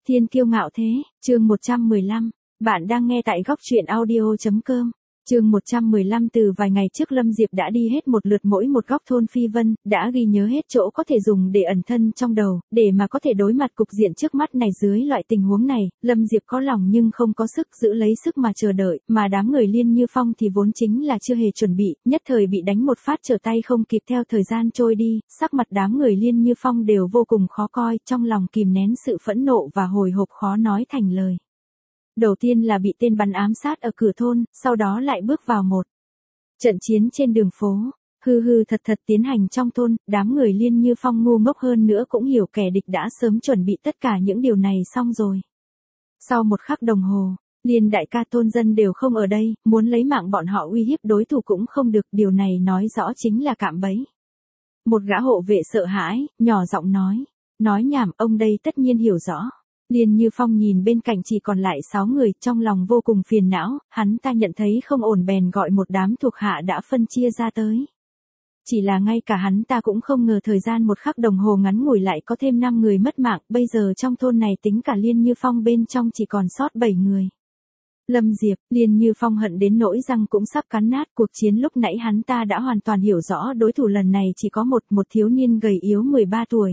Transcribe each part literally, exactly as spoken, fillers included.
Thiên kiêu ngạo thế, chương một trăm mười lăm. Bạn đang nghe tại góc truyện audio.com. Chương một trăm mười lăm. Từ vài ngày trước Lâm Diệp đã đi hết một lượt mỗi một góc thôn Phi Vân, đã ghi nhớ hết chỗ có thể dùng để ẩn thân trong đầu, để mà có thể đối mặt cục diện trước mắt này. Dưới loại tình huống này, Lâm Diệp có lòng nhưng không có sức giữ lấy sức mà chờ đợi, mà đám người Liên Như Phong thì vốn chính là chưa hề chuẩn bị, nhất thời bị đánh một phát trở tay không kịp. Theo thời gian trôi đi, sắc mặt đám người Liên Như Phong đều vô cùng khó coi, trong lòng kìm nén sự phẫn nộ và hồi hộp khó nói thành lời. Đầu tiên là bị tên bắn ám sát ở cửa thôn, sau đó lại bước vào một trận chiến trên đường phố, hư hư thật thật tiến hành trong thôn. Đám người Liên Như Phong ngu ngốc hơn nữa cũng hiểu kẻ địch đã sớm chuẩn bị tất cả những điều này xong rồi. Sau một khắc đồng hồ, Liên đại ca thôn dân đều không ở đây, muốn lấy mạng bọn họ uy hiếp đối thủ cũng không được, điều này nói rõ chính là cạm bẫy. Một gã hộ vệ sợ hãi, nhỏ giọng nói, nói nhảm, ông đây tất nhiên hiểu rõ. Liên Như Phong nhìn bên cạnh chỉ còn lại sáu người, trong lòng vô cùng phiền não, hắn ta nhận thấy không ổn bèn gọi một đám thuộc hạ đã phân chia ra tới. Chỉ là ngay cả hắn ta cũng không ngờ thời gian một khắc đồng hồ ngắn ngủi lại có thêm năm người mất mạng, bây giờ trong thôn này tính cả Liên Như Phong bên trong chỉ còn sót bảy người. Lâm Diệp, Liên Như Phong hận đến nỗi răng cũng sắp cắn nát. Cuộc chiến lúc nãy hắn ta đã hoàn toàn hiểu rõ đối thủ lần này chỉ có một, một thiếu niên gầy yếu mười ba tuổi.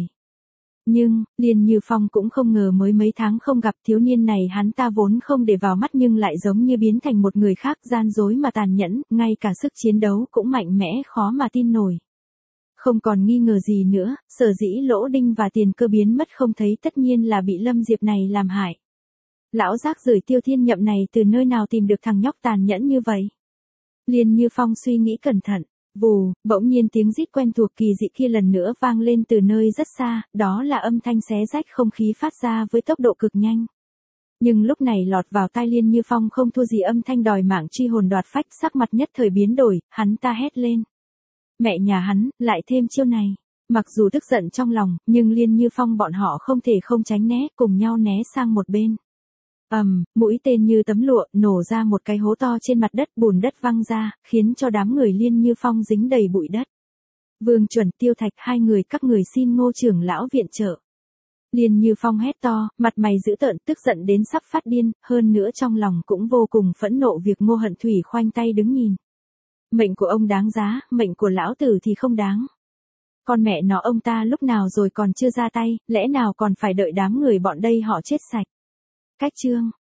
Nhưng, Liên Như Phong cũng không ngờ mới mấy tháng không gặp thiếu niên này hắn ta vốn không để vào mắt nhưng lại giống như biến thành một người khác, gian dối mà tàn nhẫn, ngay cả sức chiến đấu cũng mạnh mẽ khó mà tin nổi. Không còn nghi ngờ gì nữa, sở dĩ Lỗ Đinh và Tiền Cơ biến mất không thấy tất nhiên là bị Lâm Diệp này làm hại. Lão rác rưởi Tiêu Thiên Nhậm này từ nơi nào tìm được thằng nhóc tàn nhẫn như vậy? Liên Như Phong suy nghĩ cẩn thận. Vù, bỗng nhiên tiếng rít quen thuộc kỳ dị kia lần nữa vang lên từ nơi rất xa, đó là âm thanh xé rách không khí phát ra với tốc độ cực nhanh. Nhưng lúc này lọt vào tai Liên Như Phong không thua gì âm thanh đòi mạng truy hồn đoạt phách, sắc mặt nhất thời biến đổi, hắn ta hét lên. Mẹ nhà hắn, lại thêm chiêu này. Mặc dù tức giận trong lòng, nhưng Liên Như Phong bọn họ không thể không tránh né, cùng nhau né sang một bên. Ầm, um, mũi tên như tấm lụa nổ ra một cái hố to trên mặt đất, bùn đất văng ra, khiến cho đám người Liên Như Phong dính đầy bụi đất. Vương Chuẩn, Tiêu Thạch, hai người các người xin Ngô trưởng lão viện trợ. Liên Như Phong hét to, mặt mày dữ tợn, tức giận đến sắp phát điên, hơn nữa trong lòng cũng vô cùng phẫn nộ việc Ngô Hận Thủy khoanh tay đứng nhìn. Mệnh của ông đáng giá, mệnh của lão tử thì không đáng. Con mẹ nó, ông ta lúc nào rồi còn chưa ra tay, lẽ nào còn phải đợi đám người bọn đây họ chết sạch. Cách chương